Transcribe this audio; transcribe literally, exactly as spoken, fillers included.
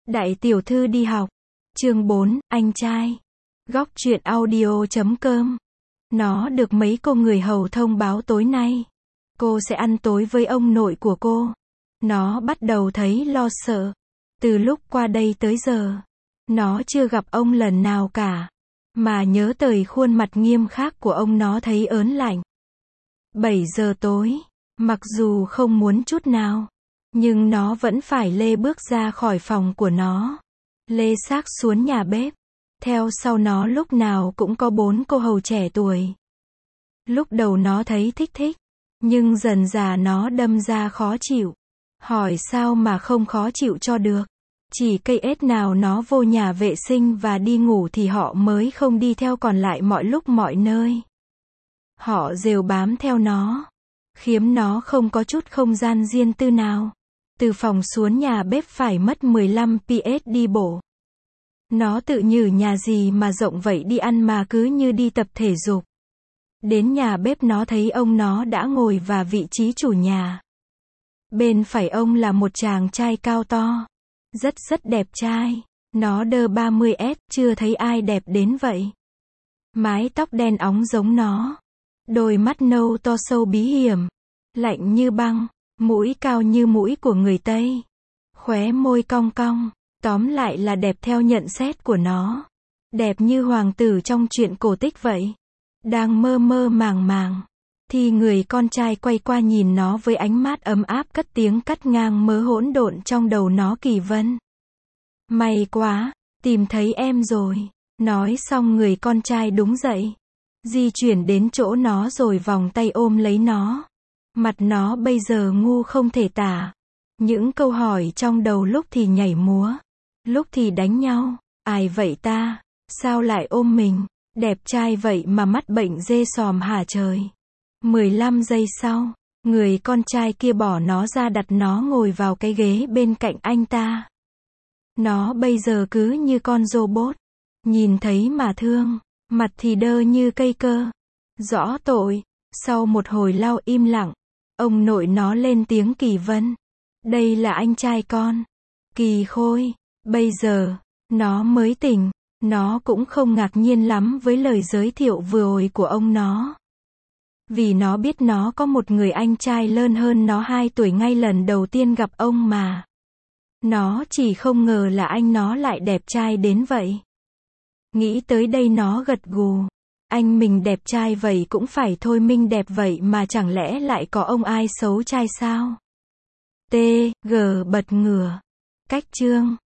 Đại tiểu thư đi học. Chương bốn, anh trai. Góc truyện audio chấm com. Nó được mấy cô người hầu thông báo tối nay cô sẽ ăn tối với ông nội của cô. Nó bắt đầu thấy lo sợ. Từ lúc qua đây tới giờ, nó chưa gặp ông lần nào cả. Mà nhớ tới khuôn mặt nghiêm khắc của ông nó thấy ớn lạnh. bảy giờ tối, mặc dù không muốn chút nào, nhưng nó vẫn phải lê bước ra khỏi phòng của nó. Lê xác xuống nhà bếp. Theo sau nó lúc nào cũng có bốn cô hầu trẻ tuổi. Lúc đầu nó thấy thích thích, nhưng dần dà nó đâm ra khó chịu. Hỏi sao mà không khó chịu cho được. Chỉ cây ếch nào nó vô nhà vệ sinh và đi ngủ thì họ mới không đi theo, còn lại mọi lúc mọi nơi họ rều bám theo nó, khiến nó không có chút không gian riêng tư nào. Từ phòng xuống nhà bếp phải mất mười lăm phút đi bộ. Nó tự nhủ nhà gì mà rộng vậy, đi ăn mà cứ như đi tập thể dục. Đến nhà bếp nó thấy ông nó đã ngồi vào vị trí chủ nhà. Bên phải ông là một chàng trai cao to, rất rất đẹp trai. Nó đơ ba mươi S, chưa thấy ai đẹp đến vậy. Mái tóc đen óng giống nó, đôi mắt nâu to sâu bí hiểm, lạnh như băng, mũi cao như mũi của người Tây, khóe môi cong cong. Tóm lại là đẹp theo nhận xét của nó. Đẹp như hoàng tử trong truyện cổ tích vậy. Đang mơ mơ màng màng, thì người con trai quay qua nhìn nó với ánh mắt ấm áp, cất tiếng cắt ngang mớ hỗn độn trong đầu nó. Kỳ Vân, may quá, tìm thấy em rồi. Nói xong người con trai đứng dậy, di chuyển đến chỗ nó rồi vòng tay ôm lấy nó. Mặt nó bây giờ ngu không thể tả. Những câu hỏi trong đầu lúc thì nhảy múa, lúc thì đánh nhau. Ai vậy ta? Sao lại ôm mình? Đẹp trai vậy mà mắt bệnh dê sòm hả trời? mười lăm giây sau, người con trai kia bỏ nó ra, đặt nó ngồi vào cái ghế bên cạnh anh ta. Nó bây giờ cứ như con robot. Nhìn thấy mà thương, mặt thì đơ như cây cơ. Rõ tội. Sau một hồi lau im lặng, ông nội nó lên tiếng: Kỳ Vân, đây là anh trai con, Kỳ Khôi. Bây giờ, nó mới tỉnh. Nó cũng không ngạc nhiên lắm với lời giới thiệu vừa rồi của ông nó. Vì nó biết nó có một người anh trai lớn hơn nó hai tuổi ngay lần đầu tiên gặp ông mà. Nó chỉ không ngờ là anh nó lại đẹp trai đến vậy. Nghĩ tới đây nó gật gù. Anh mình đẹp trai vậy cũng phải thôi, mình đẹp vậy mà chẳng lẽ lại có ông ai xấu trai sao? T, G bật ngửa. Cách chương